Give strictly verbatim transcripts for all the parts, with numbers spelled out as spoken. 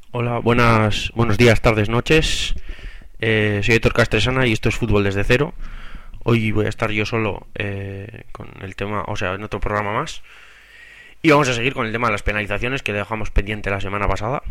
Hola, buenas, buenos días, tardes, noches. Eh, soy Héctor Castresana y esto es Fútbol desde cero. Hoy voy a estar yo solo eh, con el tema, o sea, en otro programa más. Y vamos a seguir con el tema de las penalizaciones que dejamos pendiente la semana pasada.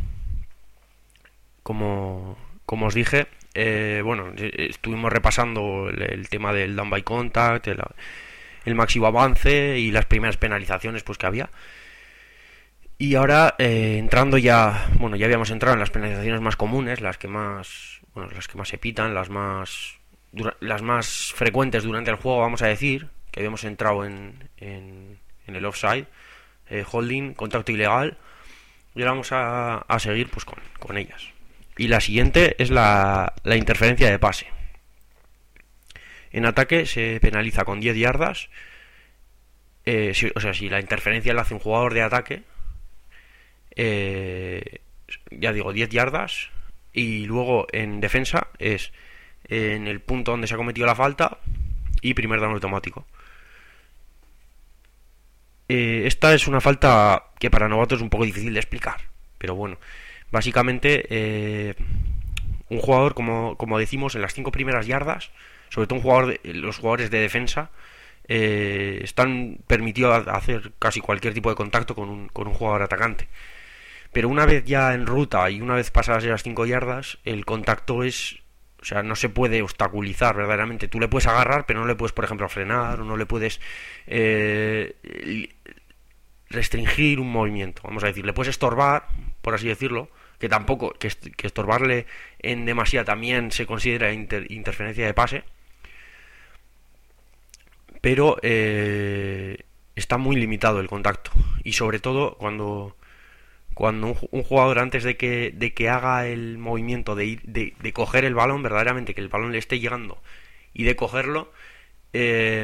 Como, como os dije, eh, bueno, estuvimos repasando el, el tema del down by contact, el, el máximo avance y las primeras penalizaciones pues que había. Y ahora eh, entrando ya, bueno, ya habíamos entrado en las penalizaciones más comunes, las que más, bueno, las que más se pitan, las más, dura, las más frecuentes durante el juego, vamos a decir, que habíamos entrado en, en, en el offside, eh, holding, contacto ilegal, y ahora vamos a, a seguir pues con, con ellas. Y la siguiente es la, la interferencia de pase. En ataque se penaliza con diez yardas, eh, si, o sea, si la interferencia la hace un jugador de ataque, eh, ya digo, diez yardas. Y luego en defensa es en el punto donde se ha cometido la falta y primer down automático. Eh, esta es una falta que para novatos es un poco difícil de explicar, pero bueno, básicamente eh, un jugador, como, como decimos, en las cinco primeras yardas, sobre todo un jugador de, los jugadores de defensa, eh, están permitidos hacer casi cualquier tipo de contacto con un, con un jugador atacante. Pero una vez ya en ruta y una vez pasadas las cinco yardas, el contacto es, o sea, no se puede obstaculizar verdaderamente. Tú le puedes agarrar, pero no le puedes, por ejemplo, frenar o no le puedes eh, restringir un movimiento. Vamos a decir, le puedes estorbar, por así decirlo, que tampoco, que, que estorbarle en demasía también se considera inter, interferencia de pase, pero eh, está muy limitado el contacto. Y sobre todo cuando cuando un, un jugador antes de que, de que haga el movimiento de, ir, de, de coger el balón, verdaderamente que el balón le esté llegando y de cogerlo, eh,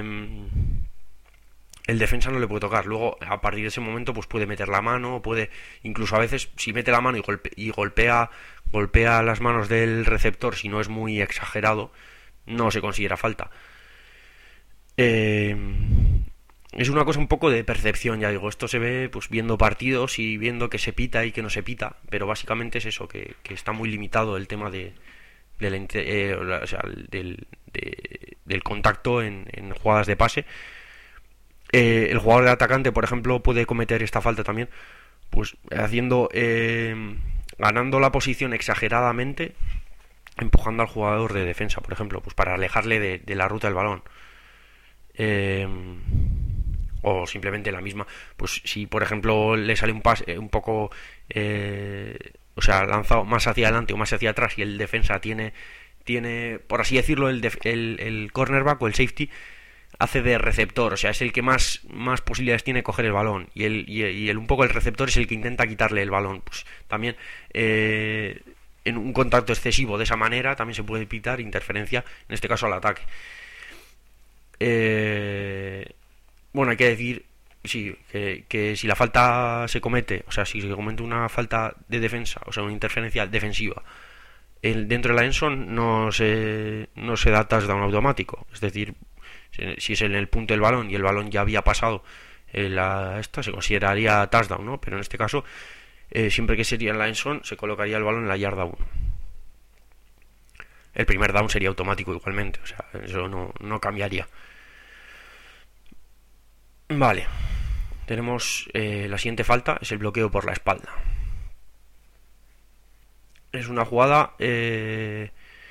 el defensa no le puede tocar. Luego a partir de ese momento pues puede meter la mano, puede incluso a veces si mete la mano y, golpe, y golpea golpea las manos del receptor, si no es muy exagerado, no se considera falta. eh, es una cosa un poco de percepción, ya digo, esto se ve pues viendo partidos y viendo que se pita y que no se pita, pero básicamente es eso, que, que está muy limitado el tema de, del, eh, o sea, del, de, del contacto en, en jugadas de pase. Eh, el jugador de atacante, por ejemplo, puede cometer esta falta también, pues haciendo, eh, ganando la posición exageradamente, empujando al jugador de defensa, por ejemplo, pues para alejarle de, de la ruta del balón. Eh, o simplemente la misma, pues si por ejemplo le sale un pase un poco eh, o sea, lanzado más hacia adelante o más hacia atrás y el defensa tiene tiene por así decirlo el, def, el, el cornerback o el safety hace de receptor, o sea, es el que más más posibilidades tiene de coger el balón y el, y el, y el un poco el receptor es el que intenta quitarle el balón, pues también eh, en un contacto excesivo de esa manera también se puede pitar interferencia, en este caso al ataque. eh Bueno, hay que decir, sí, que, que si la falta se comete, o sea, si se comete una falta de defensa, o sea, una interferencia defensiva, el, dentro de la endzone no se, no se da touchdown automático. Es decir, si es en el punto del balón y el balón ya había pasado eh, la, esta, se consideraría touchdown, ¿no? Pero en este caso, eh, siempre que sería en la endzone, se colocaría el balón en la yarda uno. El primer down sería automático igualmente, o sea, eso no, no cambiaría. Vale, tenemos eh, la siguiente falta, es el bloqueo por la espalda. Es una jugada, eh,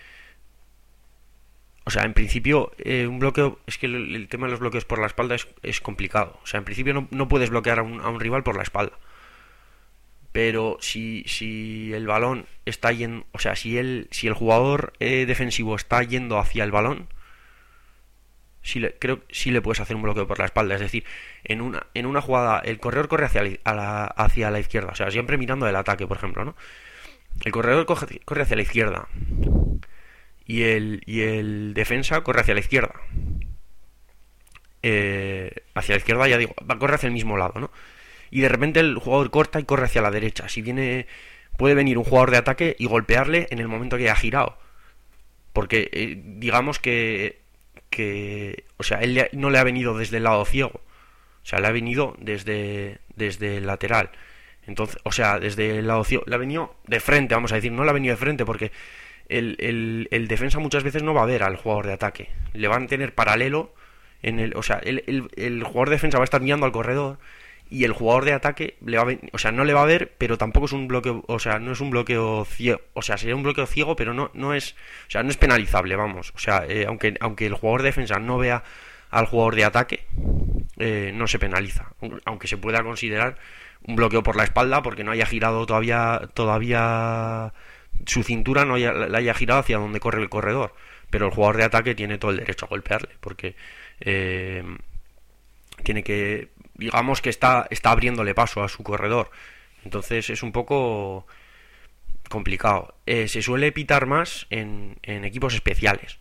o sea, en principio eh, un bloqueo, es que el, el tema de los bloqueos por la espalda es, es complicado. O sea, en principio no, no puedes bloquear a un, a un rival por la espalda. Pero si, si el balón está yendo, o sea, si el, si el jugador eh, defensivo está yendo hacia el balón, sí le, creo que sí le puedes hacer un bloqueo por la espalda. Es decir, en una, en una jugada el corredor corre hacia la, a la, hacia la izquierda, o sea, siempre mirando el ataque, por ejemplo, ¿no? El corredor corre, corre hacia la izquierda y el, y el defensa corre hacia la izquierda. Eh, hacia la izquierda, ya digo, va, corre hacia el mismo lado, ¿no? Y de repente el jugador corta y corre hacia la derecha. Si viene, puede venir un jugador de ataque y golpearle en el momento que haya girado. Porque eh, digamos que que, o sea, él no le ha venido desde el lado ciego, o sea, le ha venido desde, desde el lateral. Entonces, o sea, desde el lado ciego, le ha venido de frente, vamos a decir, no le ha venido de frente porque el, el, el defensa muchas veces no va a ver al jugador de ataque, le van a tener paralelo en el, o sea, el, el, el jugador de defensa va a estar mirando al corredor y el jugador de ataque le va a ven, o sea, no le va a ver, pero tampoco es un bloqueo, o sea, no es un bloqueo ciego, o sea, sería un bloqueo ciego, pero no no es, o sea, no es penalizable, vamos, o sea, eh, aunque aunque el jugador de defensa no vea al jugador de ataque, eh, no se penaliza, aunque se pueda considerar un bloqueo por la espalda porque no haya girado todavía todavía su cintura no haya, la haya girado hacia donde corre el corredor, pero el jugador de ataque tiene todo el derecho a golpearle porque eh, tiene que, digamos que está está abriéndole paso a su corredor, entonces es un poco complicado. Eh, se suele pitar más en, en equipos especiales.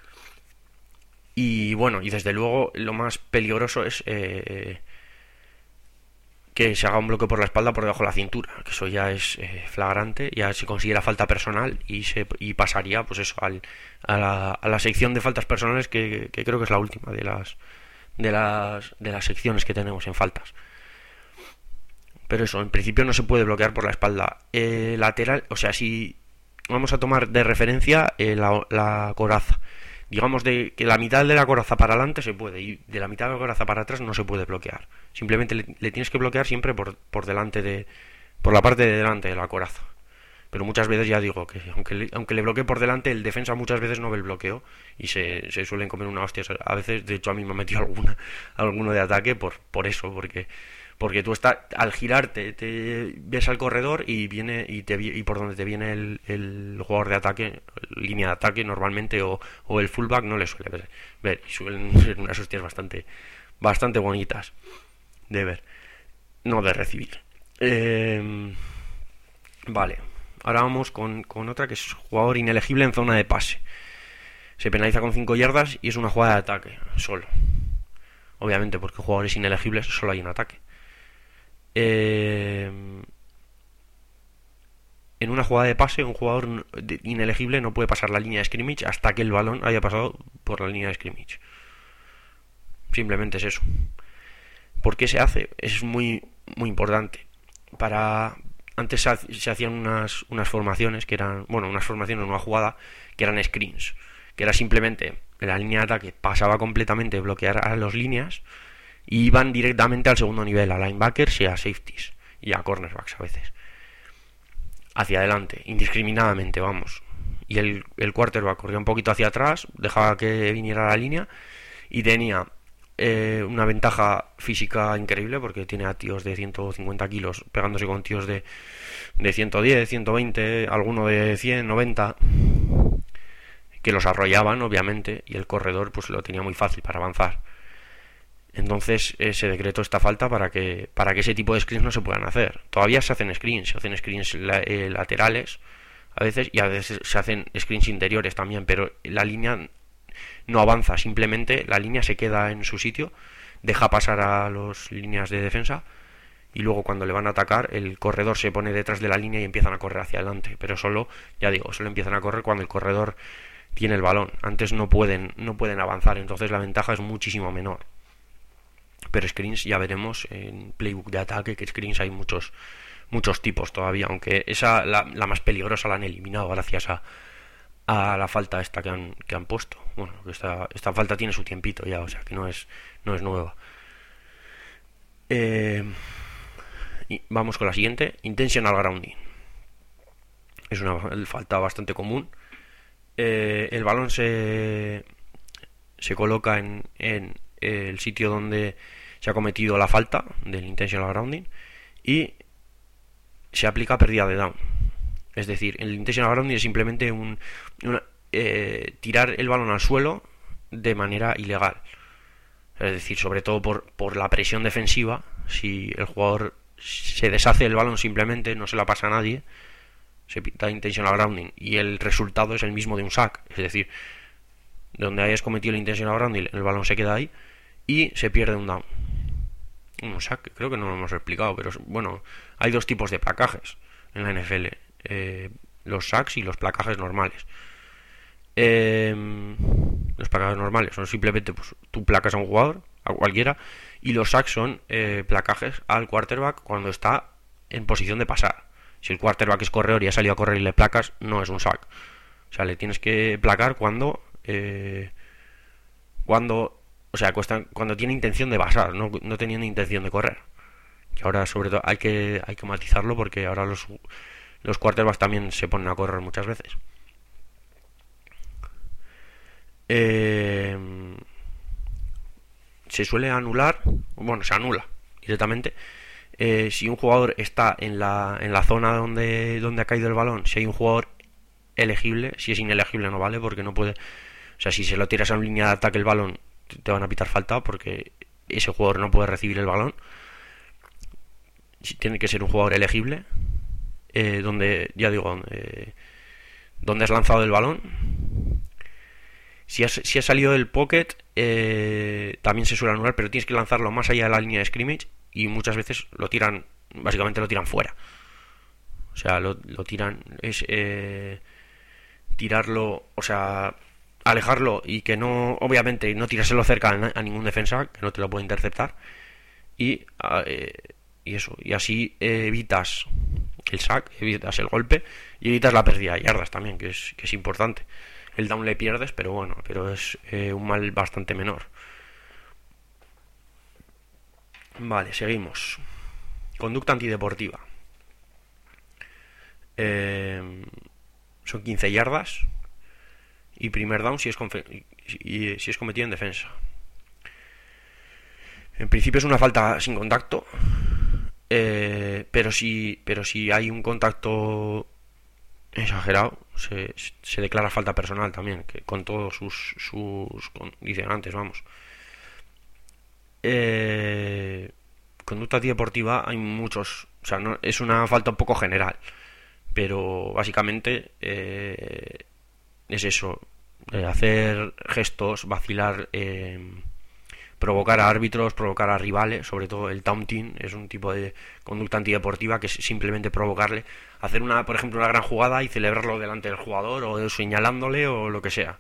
Y bueno, y desde luego lo más peligroso es eh, que se haga un bloqueo por la espalda por debajo de la cintura, que eso ya es eh, flagrante, ya se considera falta personal y se y pasaría pues eso al, a, la, a la sección de faltas personales que, que creo que es la última de las de las de las secciones que tenemos en faltas. Pero eso, en principio no se puede bloquear por la espalda. Eh, lateral, o sea, si vamos a tomar de referencia eh, la, la coraza. Digamos de que la mitad de la coraza para adelante se puede y de la mitad de la coraza para atrás no se puede bloquear. Simplemente le, le tienes que bloquear siempre por, por delante de, por la parte de delante de la coraza. Pero muchas veces ya digo que aunque le, aunque le bloquee por delante, el defensa muchas veces no ve el bloqueo y se, se suelen comer una hostia. A veces, de hecho, a mí me ha metido alguna, alguno de ataque por, por eso, porque porque tú estás al girarte te ves al corredor y viene y te y por donde te viene el, el jugador de ataque, línea de ataque normalmente o, o el fullback no le suele ver, ver y suelen ser unas hostias bastante bastante bonitas de ver, no de recibir. Eh, vale, ahora vamos con, con otra que es jugador inelegible en zona de pase. Se penaliza con cinco yardas y es una jugada de ataque solo. Obviamente porque jugadores inelegibles solo hay un ataque. Eh, en una jugada de pase un jugador inelegible no puede pasar la línea de scrimmage hasta que el balón haya pasado por la línea de scrimmage. Simplemente es eso. ¿Por qué se hace? Es muy muy importante. Para antes se, se hacían unas unas formaciones que eran, bueno, unas formaciones, una jugada que eran screens, que era simplemente la línea de ataque pasaba completamente, bloquear a las líneas y iban directamente al segundo nivel, a linebackers y a safeties y a cornerbacks a veces, hacia adelante, indiscriminadamente, vamos. Y el, el quarterback corría un poquito hacia atrás, dejaba que viniera la línea y tenía eh, una ventaja física increíble porque tiene a tíos de ciento cincuenta kilos pegándose con tíos de, de ciento diez, ciento veinte, alguno de cien, noventa, que los arrollaban obviamente, y el corredor pues lo tenía muy fácil para avanzar. Entonces eh, se decretó esta falta para que para que ese tipo de screens no se puedan hacer. Todavía se hacen screens, se hacen screens la, eh, laterales a veces y a veces se hacen screens interiores también, pero la línea no avanza, simplemente la línea se queda en su sitio, deja pasar a las líneas de defensa y luego cuando le van a atacar el corredor se pone detrás de la línea y empiezan a correr hacia adelante, pero solo, ya digo, solo empiezan a correr cuando el corredor tiene el balón. Antes no pueden no pueden avanzar, entonces la ventaja es muchísimo menor. Pero screens ya veremos en playbook de ataque que screens hay muchos muchos tipos todavía, aunque esa la, la más peligrosa la han eliminado gracias a, a la falta esta que han que han puesto. Bueno, esta esta falta tiene su tiempito ya, o sea que no es no es nueva. Eh, y vamos con la siguiente, intentional grounding. Es una falta bastante común. Eh, el balón se se coloca en, en el sitio donde se ha cometido la falta del intentional grounding y se aplica pérdida de down. Es decir, el intentional grounding es simplemente un una, eh, tirar el balón al suelo de manera ilegal. Es decir, sobre todo por, por la presión defensiva, si el jugador se deshace el balón simplemente, no se la pasa a nadie, se pita intentional grounding y el resultado es el mismo de un sack. Es decir, donde hayas cometido el intentional grounding, el balón se queda ahí y se pierde un down. Un sack, creo que no lo hemos explicado, pero bueno, hay dos tipos de placajes en la N F L, eh, los sacks y los placajes normales. Eh, los placajes normales son simplemente pues tú placas a un jugador, a cualquiera, y los sacks son eh, placajes al quarterback cuando está en posición de pasar. Si el quarterback es corredor y ha salido a correr y le placas, no es un sack. O sea, le tienes que placar cuando eh, cuando o sea, cuesta, cuando tiene intención de pasar, no, no teniendo intención de correr. Que ahora sobre todo hay que hay que matizarlo, porque ahora los los quarterbacks también se ponen a correr muchas veces. Eh, se suele anular, bueno, se anula directamente eh, si un jugador está en la, en la zona donde, donde ha caído el balón. Si hay un jugador elegible, si es inelegible no vale, porque no puede, o sea, si se lo tiras a una línea de ataque el balón, te van a pitar falta, porque ese jugador no puede recibir el balón. Tiene que ser un jugador elegible, eh, donde, ya digo, donde, donde has lanzado el balón. Si has, si has salido del pocket, eh, también se suele anular, pero tienes que lanzarlo más allá de la línea de scrimmage, y muchas veces lo tiran, básicamente lo tiran fuera. O sea, lo, lo tiran, es eh, tirarlo, o sea, alejarlo y que no, obviamente, no tirárselo cerca a, a ningún defensa, que no te lo puede interceptar. Y, eh, y eso, y así eh, evitas el sack, evitas el golpe y evitas la pérdida de yardas también, que es, que es importante. El down le pierdes, pero bueno, pero es eh, un mal bastante menor. Vale, seguimos. Conducta antideportiva. Eh, son quince yardas y primer down si es, confe- y, si es cometido en defensa. En principio es una falta sin contacto, eh, pero si pero si hay un contacto exagerado, se, se declara falta personal también, que con todos sus, sus condicionantes, vamos. Eh, conducta antideportiva hay muchos, o sea, no, es una falta un poco general, pero básicamente eh, es eso, eh, hacer gestos, vacilar, eh, provocar a árbitros, provocar a rivales. Sobre todo el taunting es un tipo de conducta antideportiva, que es simplemente provocarle, hacer una, por ejemplo, una gran jugada y celebrarlo delante del jugador, o señalándole, o lo que sea.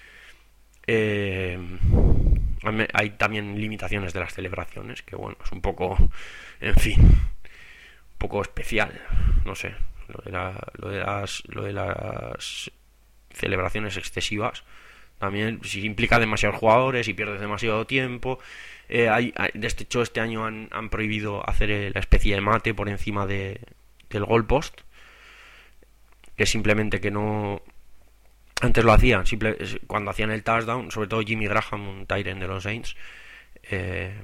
Eh, hay también limitaciones de las celebraciones, que bueno, es un poco, en fin, un poco especial, no sé, lo de, la, lo de las lo de las celebraciones excesivas. También, si implica demasiados jugadores y pierdes demasiado tiempo. Eh, hay, hay, de hecho, este año han, han prohibido hacer la especie de mate por encima de, del goalpost, que es simplemente que no. Antes lo hacían, simple, cuando hacían el touchdown, sobre todo Jimmy Graham, un tight end de los Saints. Eh,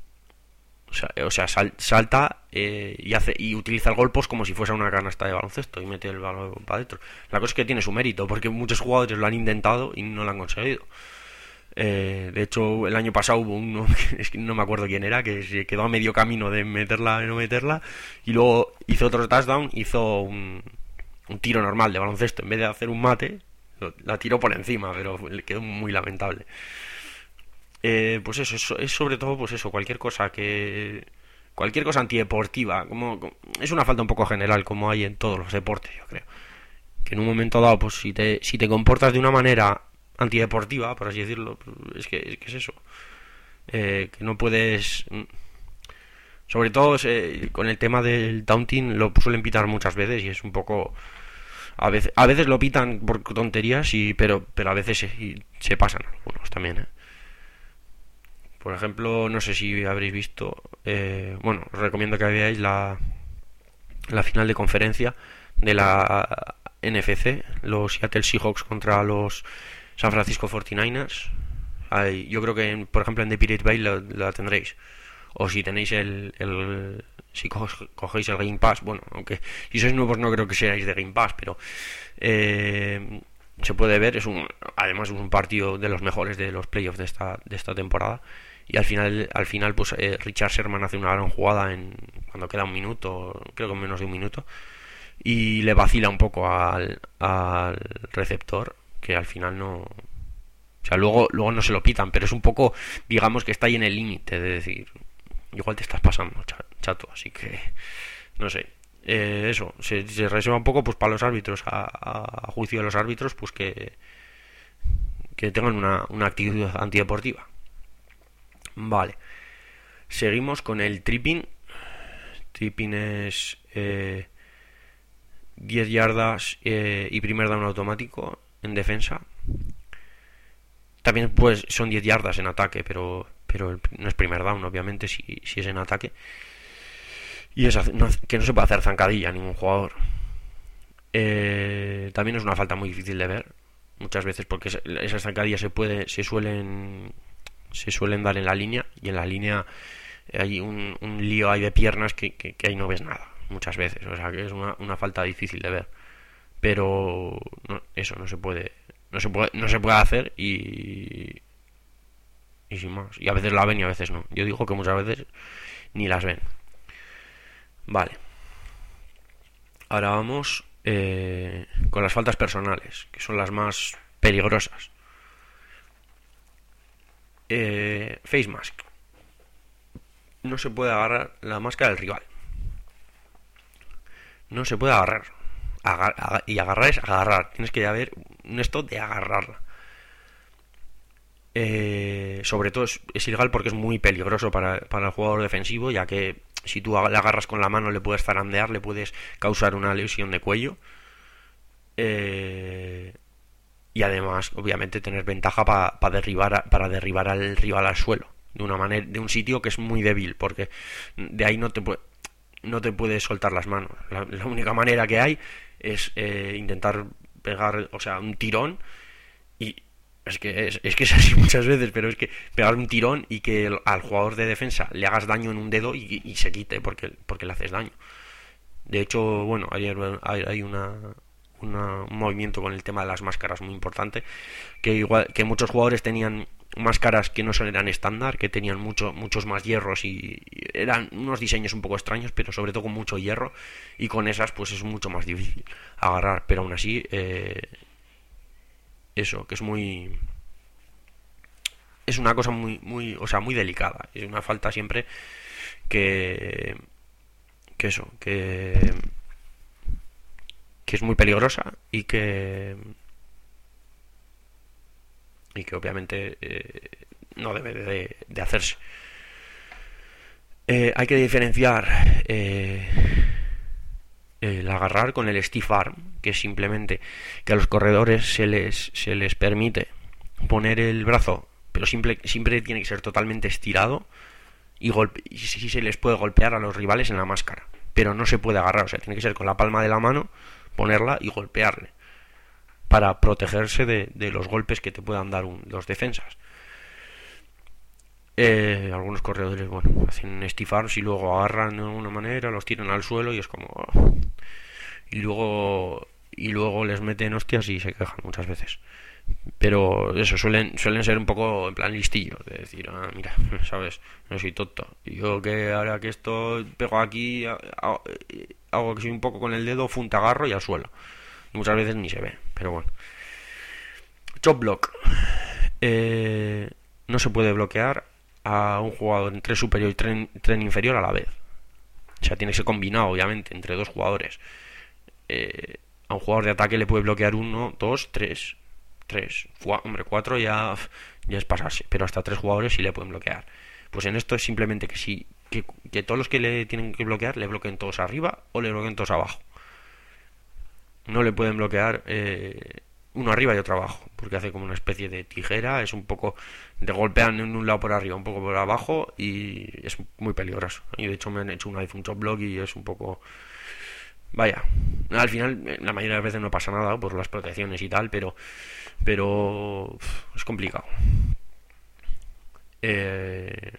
o sea, o sea sal, salta eh, y hace y utiliza el goalpost como si fuese una canasta de baloncesto y mete el balón para adentro. La cosa es que tiene su mérito, porque muchos jugadores lo han intentado y no lo han conseguido. Eh, de hecho, el año pasado hubo uno, es que no me acuerdo quién era, que se quedó a medio camino de meterla y no meterla, y luego hizo otro touchdown, hizo un, un tiro normal de baloncesto, en vez de hacer un mate, lo, la tiró por encima, pero le quedó muy lamentable. Eh, pues eso, es, es sobre todo pues eso, cualquier cosa que cualquier cosa antideportiva, como, como es una falta un poco general, como hay en todos los deportes, yo creo, que en un momento dado, pues si te si te comportas de una manera antideportiva, por así decirlo, pues, es que es que es eso, eh, que no puedes, sobre todo eh, con el tema del taunting lo suelen pitar muchas veces, y es un poco, a veces a veces lo pitan por tonterías, y pero pero a veces se, se pasan algunos también, ¿eh? Por ejemplo, no sé si habréis visto, eh, bueno, os recomiendo que veáis la, la final de conferencia de la N F C, los Seattle Seahawks contra los San Francisco cuarenta y nueve ers. Hay, yo creo que, en, por ejemplo, en The Pirate Bay la, la tendréis. O si tenéis el, el si co- cogéis el Game Pass, bueno, aunque si sois nuevos no creo que seáis de Game Pass, pero eh, se puede ver. Es un, además es un partido de los mejores de los playoffs de esta de esta temporada. Y al final, al final pues eh, Richard Sherman hace una gran jugada en cuando queda un minuto, creo que menos de un minuto, y le vacila un poco al, al receptor, que al final no, o sea, luego luego no se lo pitan, pero es un poco, digamos que está ahí en el límite de decir, igual te estás pasando, chato, así que no sé. Eh, eso se, se reserva un poco pues para los árbitros, a, a juicio de los árbitros, pues que que tengan una, una actitud antideportiva. Vale, seguimos con el tripping. stripping es eh, diez yardas eh, y primer down automático en defensa. También pues son diez yardas en ataque, pero pero no es primer down, obviamente, si, si es en ataque. Y es no, que no se puede hacer zancadilla a ningún jugador. Eh, también es una falta muy difícil de ver muchas veces, porque esas zancadillas se puede se suelen se suelen dar en la línea, y en la línea hay un, un lío ahí de piernas que, que, que ahí no ves nada muchas veces, o sea que es una, una falta difícil de ver, pero no, eso no se puede no se puede no se puede hacer, y y sin más, y a veces la ven y a veces no. Yo digo que muchas veces ni las ven. Vale, ahora vamos eh, con las faltas personales, que son las más peligrosas. eh, Face mask. No se puede agarrar la máscara del rival. No se puede agarrar. Agar, agar, y agarrar es agarrar. Tienes que haber un esto de agarrarla. Eh, sobre todo es, es ilegal porque es muy peligroso para, para el jugador defensivo, ya que si tú le agarras con la mano le puedes zarandear, le puedes causar una lesión de cuello. Eh, y además, obviamente, tener ventaja pa, pa derribar, para derribar al rival al suelo. De una manera, de un sitio que es muy débil, porque de ahí no te puede, no te puedes soltar las manos. La, la única manera que hay es eh, intentar pegar, o sea, un tirón, y es que es, es que es así muchas veces, pero es que pegar un tirón y que el, al jugador de defensa le hagas daño en un dedo y, y se quite porque, porque le haces daño. De hecho, bueno, ayer hay, hay una, una, un movimiento con el tema de las máscaras muy importante, que igual que muchos jugadores tenían máscaras que no son eran estándar, que tenían mucho, muchos más hierros, y, y eran unos diseños un poco extraños, pero sobre todo con mucho hierro, y con esas pues es mucho más difícil agarrar, pero aún así eh, eso, que es muy es una cosa muy muy, o sea, muy delicada, es una falta siempre que que eso, que que es muy peligrosa, y que y que obviamente eh, no debe de, de hacerse. Eh, hay que diferenciar eh, el agarrar con el stiff arm, que es simplemente que a los corredores se les se les permite poner el brazo, pero simple, siempre tiene que ser totalmente estirado, y, golpe, y sí se les puede golpear a los rivales en la máscara, pero no se puede agarrar, o sea, tiene que ser con la palma de la mano, ponerla y golpearle, para protegerse de, de los golpes que te puedan dar un, los defensas. Eh, algunos corredores, bueno, hacen stiff arms y luego agarran de alguna manera, los tiran al suelo y es como... Oh. Y luego y luego les meten hostias y se quejan muchas veces. Pero eso, suelen suelen ser un poco en plan listillos, de decir, ah, mira, sabes, no soy tonto. Y yo que ahora que esto pego aquí, hago que soy un poco con el dedo, fun, te agarro y al suelo. Y muchas veces ni se ve, pero bueno. Chop block. Eh, no se puede bloquear a un jugador en tren superior y tren, tren inferior a la vez. O sea, tiene que ser combinado, obviamente, entre dos jugadores. Eh, a un jugador de ataque le puede bloquear uno, dos, tres. Tres. Fua, hombre, cuatro ya, ya es pasarse, pero hasta tres jugadores sí le pueden bloquear. Pues en esto es simplemente que si que, que todos los que le tienen que bloquear le bloqueen todos arriba o le bloqueen todos abajo. No le pueden bloquear eh, uno arriba y otro abajo, porque hace como una especie de tijera, es un poco, te golpean en un lado por arriba, un poco por abajo, y es muy peligroso. Y de hecho me han hecho una vez un chop block y es un poco... Vaya, al final la mayoría de las veces no pasa nada por las protecciones y tal, pero pero uf, es complicado. Eh,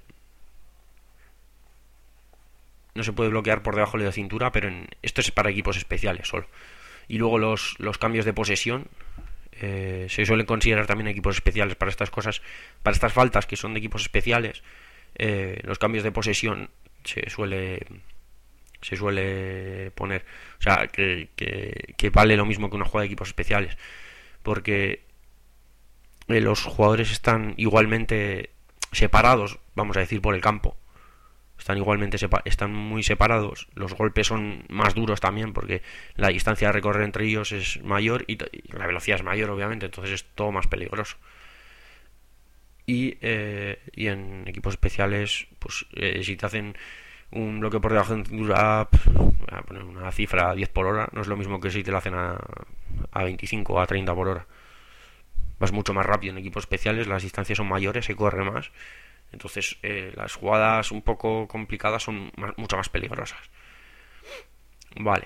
no se puede bloquear por debajo de la cintura, pero en, esto es para equipos especiales solo. Y luego los, los cambios de posesión eh, se suelen considerar también equipos especiales para estas cosas, para estas faltas que son de equipos especiales. Eh, los cambios de posesión se suele se suele poner, o sea, que, que, que vale lo mismo que una jugada de equipos especiales, porque eh, los jugadores están igualmente separados, vamos a decir, por el campo. Están igualmente sepa- están muy separados, los golpes son más duros también porque la distancia de recorrer entre ellos es mayor y, t- y la velocidad es mayor, obviamente, entonces es todo más peligroso. Y, eh, y en equipos especiales, pues eh, si te hacen un bloqueo por debajo de cintura, pf, voy a poner una cifra diez por hora, no es lo mismo que si te lo hacen a, a veinticinco o a treinta por hora. Vas mucho más rápido en equipos especiales, las distancias son mayores, se corre más. Entonces eh, las jugadas un poco complicadas son más, mucho más peligrosas. Vale.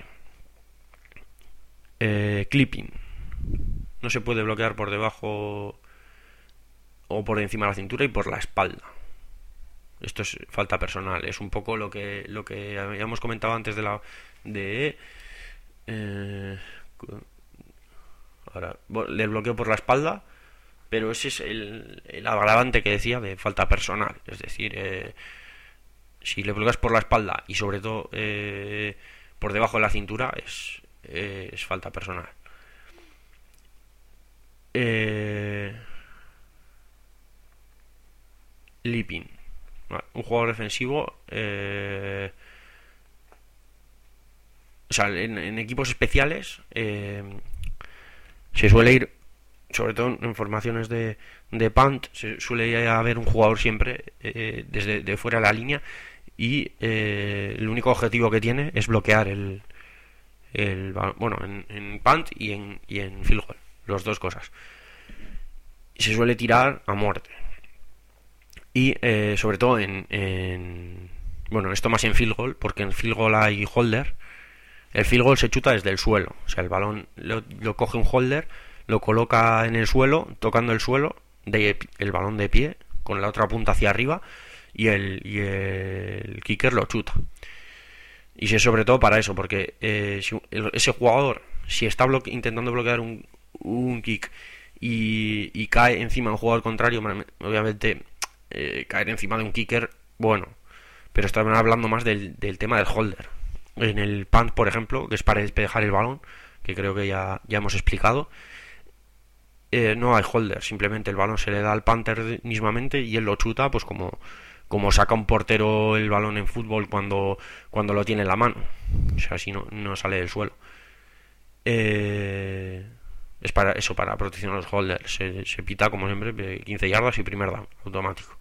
Eh, clipping. No se puede bloquear por debajo o por encima de la cintura y por la espalda. Esto es falta personal. Es un poco lo que lo que habíamos comentado antes de la de eh, ahora del bloqueo por la espalda. Pero ese es el, el agravante que decía de falta personal. Es decir, eh, si le bloqueas por la espalda y sobre todo eh, por debajo de la cintura, es, eh, es falta personal. Eh, Leaping. Vale, un jugador defensivo. Eh, o sea, en, en equipos especiales eh, se suele ir, sobre todo en formaciones de, de punt, se suele haber un jugador siempre eh, desde de fuera de la línea y eh, el único objetivo que tiene es bloquear el, el bueno, en, en punt y en, y en field goal, las dos cosas. Y se suele tirar a muerte. Y eh, sobre todo en, en bueno, esto más en field goal, porque en field goal hay holder. El field goal se chuta desde el suelo, o sea, el balón lo, lo coge un holder, lo coloca en el suelo, tocando el suelo, de, el balón de pie, con la otra punta hacia arriba, y el, y el kicker lo chuta. Y si es sobre todo para eso, porque eh, si el, ese jugador, si está bloque, intentando bloquear un, un kick y, y cae encima de un jugador contrario, obviamente eh, caer encima de un kicker, bueno, pero estamos hablando más del, del tema del holder. En el punt, por ejemplo, que es para despejar el balón, que creo que ya, ya hemos explicado, eh, no hay holder, simplemente el balón se le da al punter mismamente y él lo chuta, pues como, como saca un portero el balón en fútbol cuando, cuando lo tiene en la mano, o sea, si no, no sale del suelo. Eh, es para eso, para protección a los holders. Se, se pita, como siempre, quince yardas y primer down, automático.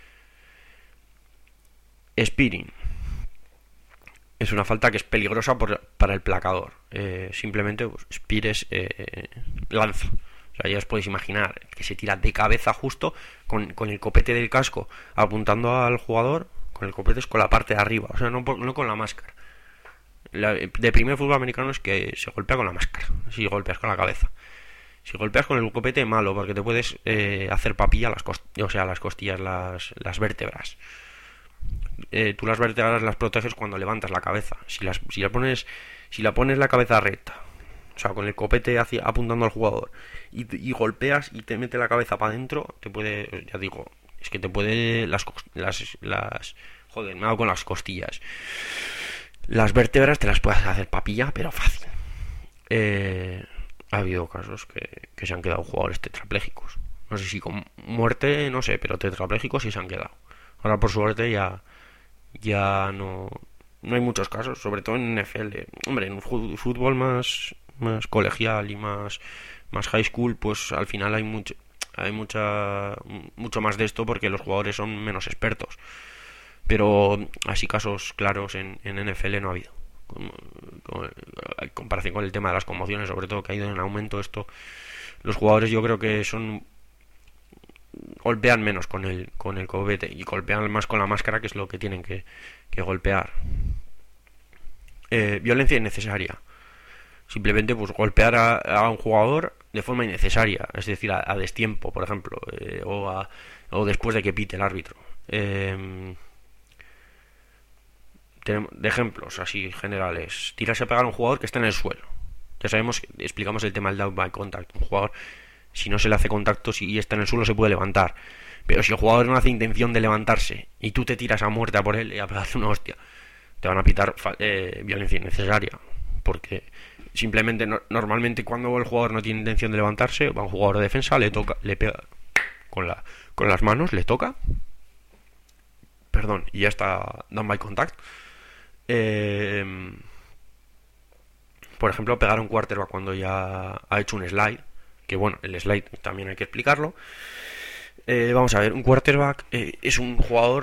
Spearing. Es una falta que es peligrosa por, para el placador. Eh, simplemente, pues, spear es eh, lanza. O sea, ya os podéis imaginar que se tira de cabeza justo con, con el copete del casco apuntando al jugador. Con el copete es con la parte de arriba, o sea, no, no con la máscara. La, de primer fútbol americano es que se golpea con la máscara, si golpeas con la cabeza. Si golpeas con el copete, malo, porque te puedes eh, hacer papilla las costillas, o sea, las costillas, las, las vértebras. Eh, tú las vértebras las proteges cuando levantas la cabeza. Si las si la pones si la pones la cabeza recta, o sea, con el copete hacia, apuntando al jugador y, y golpeas y te mete la cabeza para adentro, te puede, ya digo, es que te puede las las las joder, me hago con las costillas. Las vértebras te las puedes hacer papilla, pero fácil. Eh, ha habido casos que, que se han quedado jugadores tetraplégicos. No sé si con muerte, no sé, pero tetraplégicos sí se han quedado. Ahora por suerte ya ya no no hay muchos casos, sobre todo en N F L. Hombre, en fútbol más más colegial y más más high school, pues al final hay mucho hay mucha mucho más de esto porque los jugadores son menos expertos. Pero así casos claros en, en N F L no ha habido. Con, con, en comparación con el tema de las conmociones, sobre todo que ha ido en aumento esto, los jugadores yo creo que son golpean menos con el con el copete y golpean más con la máscara, que es lo que tienen que, que golpear. Eh, violencia innecesaria. Simplemente pues golpear a, a un jugador de forma innecesaria, es decir, a, a destiempo, por ejemplo, eh, o, a, o después de que pite el árbitro. Eh, de ejemplos así generales: tirarse a pegar a un jugador que está en el suelo. Ya sabemos, explicamos el tema del down by contact. Un jugador, si no se le hace contacto y está en el suelo, se puede levantar, pero si el jugador no hace intención de levantarse y tú te tiras a muerte a por él y a pegarle una hostia, te van a pitar eh, violencia innecesaria, porque simplemente no, normalmente cuando el jugador no tiene intención de levantarse, va un jugador de defensa, le toca, le pega con la con las manos, le toca, perdón, y ya está down by contact. Eh, por ejemplo, pegar a un quarterback cuando ya ha hecho un slide, que bueno, el slide también hay que explicarlo. Eh, vamos a ver, un quarterback eh, es un jugador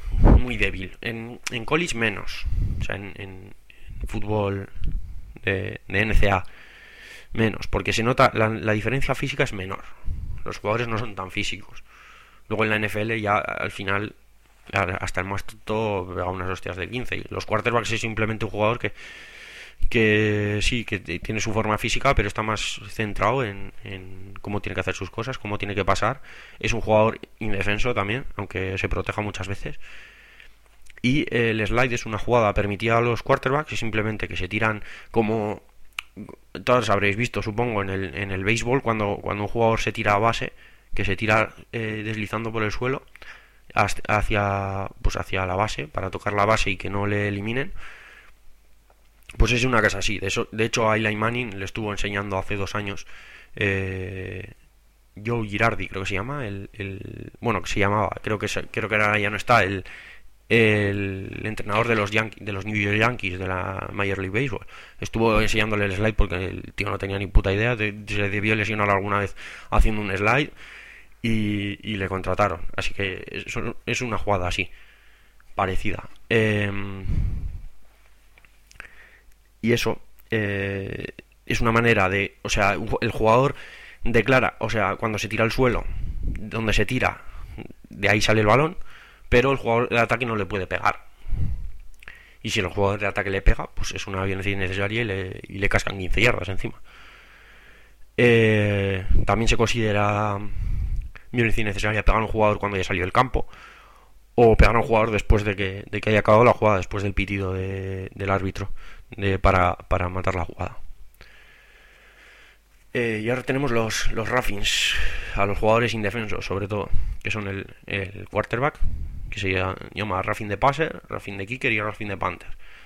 muy débil. En, en college menos. O sea, en, en, en fútbol de, de N C A A menos, porque se nota, la, la diferencia física es menor. Los jugadores no son tan físicos. Luego en la N F L ya al final hasta el más tonto pega unas hostias de quince. Y los quarterbacks es simplemente un jugador que que sí, que tiene su forma física, pero está más centrado en, en cómo tiene que hacer sus cosas, cómo tiene que pasar. Es un jugador indefenso también, aunque se proteja muchas veces. Y el slide es una jugada permitida a los quarterbacks, es simplemente que se tiran como todos habréis visto, supongo, en el, en el béisbol, cuando, cuando un jugador se tira a base, que se tira eh, deslizando por el suelo hacia, pues hacia la base, para tocar la base y que no le eliminen. Pues es una cosa así. De, eso, de hecho, a Eli Manning le estuvo enseñando hace dos años eh, Joe Girardi, creo que se llama, el, el bueno, que se llamaba, creo que creo que ahora ya no está, el, el entrenador de los Yankees, de los New York Yankees, de la Major League Baseball. Estuvo enseñándole el slide porque el tío no tenía ni puta idea, de, se debió lesionar alguna vez haciendo un slide y, y le contrataron. Así que es, es una jugada así, parecida. Eh, y eso eh, es una manera de, o sea, el jugador declara, o sea, cuando se tira al suelo, donde se tira, de ahí sale el balón, pero el jugador de ataque no le puede pegar. Y si el jugador de ataque le pega, pues es una violencia innecesaria y le, y le cascan quince yardas encima. Eh, también se considera violencia innecesaria pegar a un jugador cuando haya salido del campo, o pegar a un jugador después de que, de que haya acabado la jugada, después del pitido de, del árbitro de, para, para matar la jugada. Eh, y ahora tenemos los, los roughings, a los jugadores indefensos, sobre todo, que son el, el quarterback, que se llama roughing de passer, roughing de kicker y roughing de punter.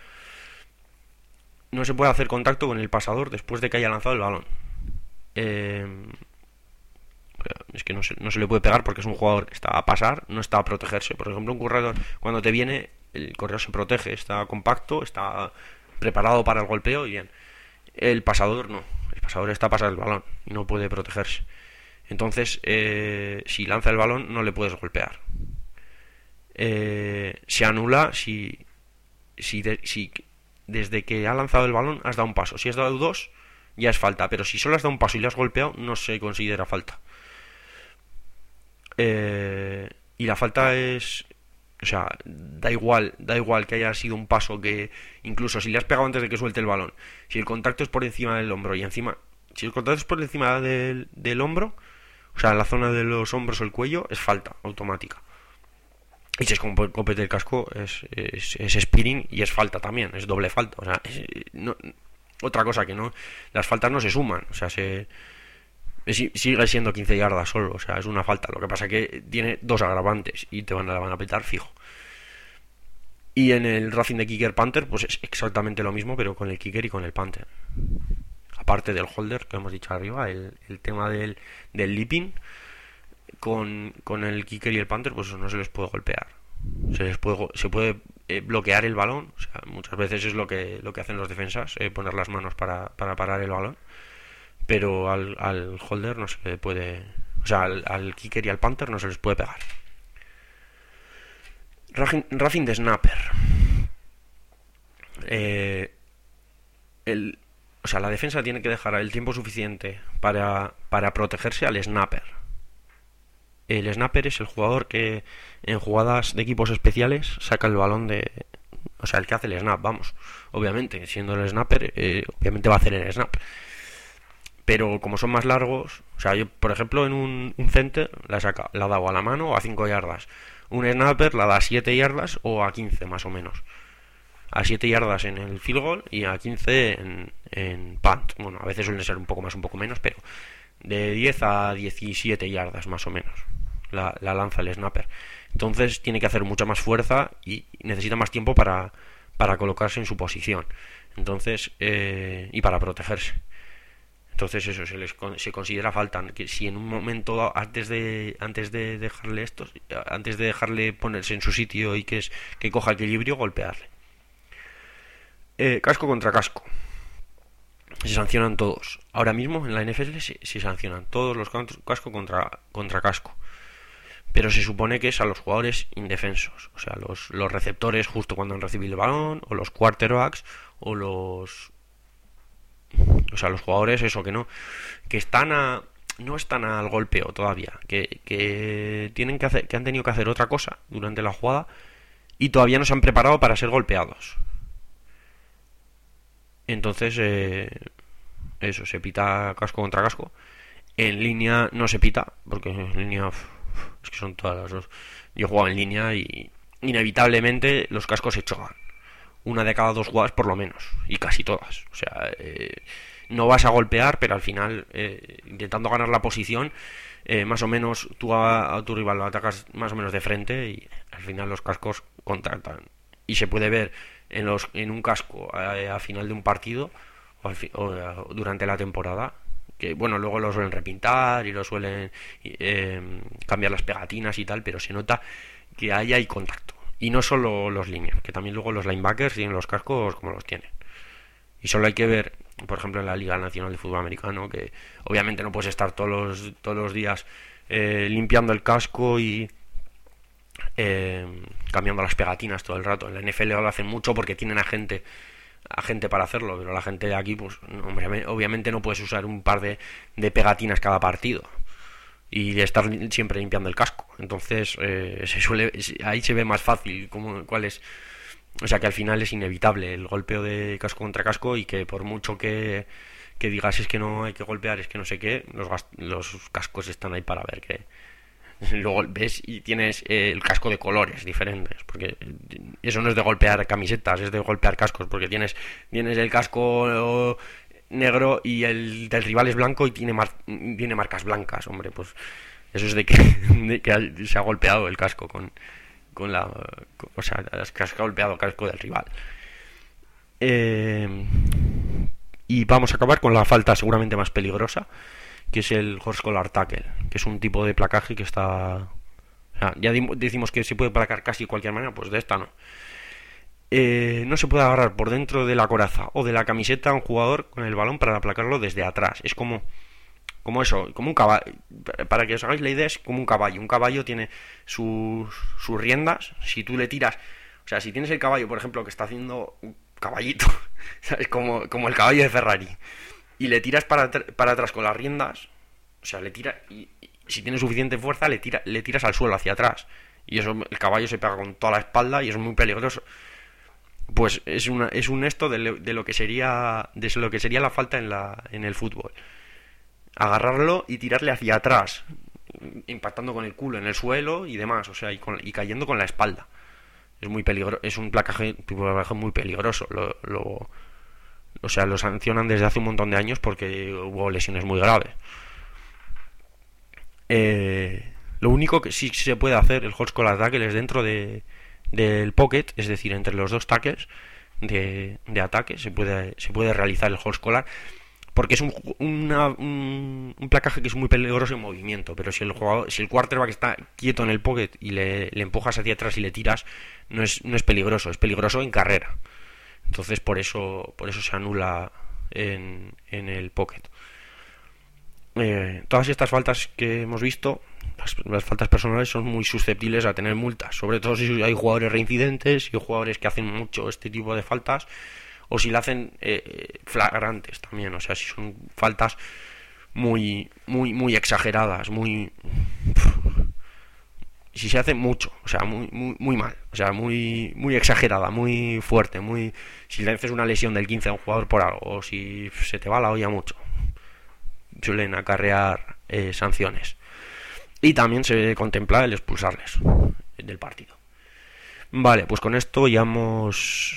No se puede hacer contacto con el pasador después de que haya lanzado el balón. Eh, es que no se, no se le puede pegar porque es un jugador que está a pasar, no está a protegerse. Por ejemplo, un corredor, cuando te viene, el corredor se protege, está compacto, está preparado para el golpeo y bien. El pasador no, el pasador está a pasar el balón y no puede protegerse. Entonces, eh, si lanza el balón no le puedes golpear. Eh, se anula si, si, de, si desde que ha lanzado el balón has dado un paso. Si has dado dos, ya es falta, pero si solo has dado un paso y le has golpeado, no se considera falta. Eh, y la falta es, o sea, da igual, da igual que haya sido un paso, que incluso si le has pegado antes de que suelte el balón, si el contacto es por encima del hombro y encima, si el contacto es por encima del, del hombro, o sea, en la zona de los hombros o el cuello, es falta automática. Y si es con copete del casco, es, es, es speeding y es falta también, es doble falta. O sea, es, no, otra cosa que no, las faltas no se suman, o sea, se es, sigue siendo quince yardas solo, o sea, es una falta. Lo que pasa que tiene dos agravantes y te van a, van a petar fijo. Y en el roughing de kicker punter, pues es exactamente lo mismo, pero con el kicker y con el punter. Aparte del holder que hemos dicho arriba, el, el tema del, del leaping. Con, con el kicker y el punter, pues no se les puede golpear. Se les puede, se puede eh, bloquear el balón. O sea, muchas veces es lo que, lo que hacen los defensas, eh, poner las manos para, para parar el balón. Pero al, al holder no se le puede. O sea, al, al kicker y al punter no se les puede pegar. Roughing de snapper. Eh, el, o sea, la defensa tiene que dejar el tiempo suficiente para, para protegerse al snapper. El snapper es el jugador que en jugadas de equipos especiales saca el balón de... O sea, el que hace el snap, vamos. Obviamente, siendo el snapper, eh, obviamente va a hacer el snap. Pero como son más largos... O sea, yo, por ejemplo, en un, un center la saca, la ha dado a la mano o a cinco yardas. Un snapper la da a siete yardas o a quince, más o menos. A siete yardas en el field goal y a quince en, en punt. Bueno, a veces suelen ser un poco más, un poco menos, pero... De diez a diecisiete yardas, más o menos. La, la lanza el snapper. Entonces tiene que hacer mucha más fuerza y necesita más tiempo para, para colocarse en su posición. Entonces, eh, y para protegerse. Entonces eso se les se considera falta. Que si en un momento antes de antes de dejarle esto, antes de dejarle ponerse en su sitio y que es que coja equilibrio, golpearle. Eh, casco contra casco. Se sancionan todos. Ahora mismo en la N F L se, se sancionan todos los casco contra, contra casco. pero se supone que es a los jugadores indefensos, o sea, los, los receptores justo cuando han recibido el balón, o los quarterbacks, o los... O sea, los jugadores, eso, que no... Que están a... No están al golpeo todavía, que, que tienen que hacer, que han tenido que hacer otra cosa durante la jugada y todavía no se han preparado para ser golpeados. Entonces, eh, eso, se pita casco contra casco. En línea no se pita, porque en línea uf, es que son todas las dos. Yo jugaba en línea y inevitablemente los cascos se chocan. Una de cada dos jugadas por lo menos, y casi todas. O sea, eh, no vas a golpear, pero al final, eh, intentando ganar la posición, eh, más o menos tú a, a tu rival lo atacas más o menos de frente y al final los cascos contactan. Y se puede ver en, los, en un casco a, a final de un partido o, al fi, o a, durante la temporada, que bueno, luego lo suelen repintar y lo suelen eh, cambiar las pegatinas y tal, pero se nota que ahí hay contacto. Y no solo los líneas, que también luego los linebackers tienen los cascos como los tienen. Y solo hay que ver, por ejemplo, en la Liga Nacional de Fútbol Americano, que obviamente no puedes estar todos los, todos los días eh, limpiando el casco y eh, cambiando las pegatinas todo el rato. En la N F L lo hacen mucho porque tienen a gente, a gente para hacerlo, pero la gente de aquí, pues, hombre, obviamente no puedes usar un par de, de pegatinas cada partido y de estar siempre limpiando el casco. Entonces eh, se suele ahí se ve más fácil cómo, cuál es, o sea, que al final es inevitable el golpeo de casco contra casco y que por mucho que, que digas es que no hay que golpear, es que no sé qué, los, los cascos están ahí para ver que luego ves y tienes eh, el casco de colores diferentes, porque eso no es de golpear camisetas, es de golpear cascos, porque tienes tienes el casco negro y el del rival es blanco y tiene mar, tiene marcas blancas, hombre, pues eso es de que, de que se ha golpeado el casco con, con la con, o sea, que has golpeado el casco del rival. Eh, y vamos a acabar con la falta seguramente más peligrosa, que es el horse collar tackle, que es un tipo de placaje que está, o sea, ya decimos que se puede placar casi de cualquier manera, pues de esta no. Eh, no se puede agarrar por dentro de la coraza o de la camiseta a un jugador con el balón para aplacarlo desde atrás. Es como, como eso, como un caballo. Para que os hagáis la idea, es como un caballo. Un caballo tiene sus, sus riendas. Si tú le tiras, o sea, si tienes el caballo, por ejemplo, que está haciendo un caballito, ¿sabes? Como, como el caballo de Ferrari, y le tiras para, para atrás con las riendas, o sea, le tira y, y si tiene suficiente fuerza, le, tira, le tiras al suelo hacia atrás. Y eso, el caballo se pega con toda la espalda y es muy peligroso. Pues es una es un esto de lo, de lo que sería de lo que sería la falta en la en el fútbol. Agarrarlo y tirarle hacia atrás, impactando con el culo en el suelo y demás, o sea, y, con, y cayendo con la espalda. Es muy peligroso, es un placaje, placaje muy peligroso. Lo, lo, o sea, lo sancionan desde hace un montón de años porque hubo lesiones muy graves. Eh, lo único que sí se puede hacer el horse collar tackle es dentro de del pocket, es decir, entre los dos tackles de, de ataque se puede se puede realizar el horse collar, porque es un, una, un, un placaje que es muy peligroso en movimiento, pero si el jugador, si el quarterback está quieto en el pocket y le, le empujas hacia atrás y le tiras, no es no es peligroso, es peligroso en carrera. Entonces por eso por eso se anula en, en el pocket. Eh, todas estas faltas que hemos visto, las, las faltas personales, son muy susceptibles a tener multas, sobre todo si hay jugadores reincidentes y jugadores que hacen mucho este tipo de faltas, o si la hacen eh, flagrantes también, o sea, si son faltas muy muy muy exageradas, muy si se hace mucho, o sea, muy muy muy mal, o sea, muy muy exagerada, muy fuerte, muy si le haces una lesión del quince a un jugador por algo, o si se te va la olla mucho, suelen acarrear eh, sanciones. Y también se contempla el expulsarles del partido. Vale, pues con esto ya hemos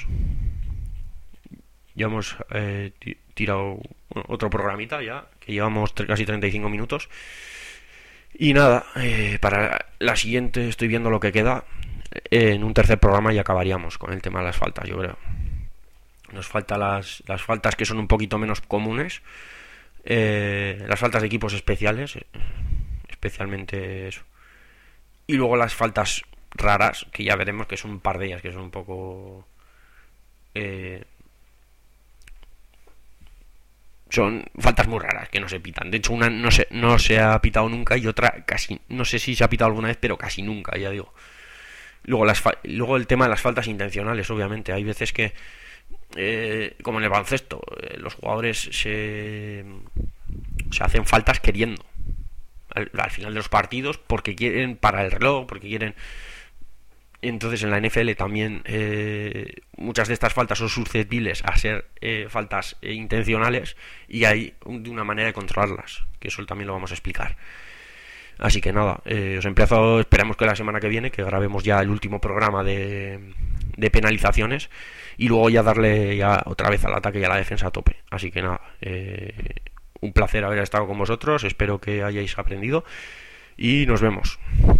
ya hemos eh, tirado otro programita ya, que llevamos casi treinta y cinco minutos. Y nada, eh, para la siguiente estoy viendo lo que queda. Eh, en un tercer programa ya acabaríamos con el tema de las faltas, yo creo. Nos faltan las, las faltas que son un poquito menos comunes. Eh, las faltas de equipos especiales, especialmente eso, y luego las faltas raras, que ya veremos, que son un par de ellas que son un poco eh, son faltas muy raras que no se pitan. De hecho, una no se, no se ha pitado nunca y otra casi, no sé si se ha pitado alguna vez, pero casi nunca, ya digo. Luego, las, luego el tema de las faltas intencionales, obviamente. Hay veces que, eh, como en el baloncesto, eh, los jugadores se, se hacen faltas queriendo. Al, al final de los partidos, porque quieren parar el reloj, porque quieren... Entonces en la N F L también eh, muchas de estas faltas son susceptibles a ser eh, faltas eh, intencionales, y hay de una manera de controlarlas, que eso también lo vamos a explicar. Así que nada, eh, os empiezo, esperamos que la semana que viene que grabemos ya el último programa de, de penalizaciones, y luego ya darle ya otra vez al ataque y a la defensa a tope. Así que nada, eh, un placer haber estado con vosotros, espero que hayáis aprendido y nos vemos.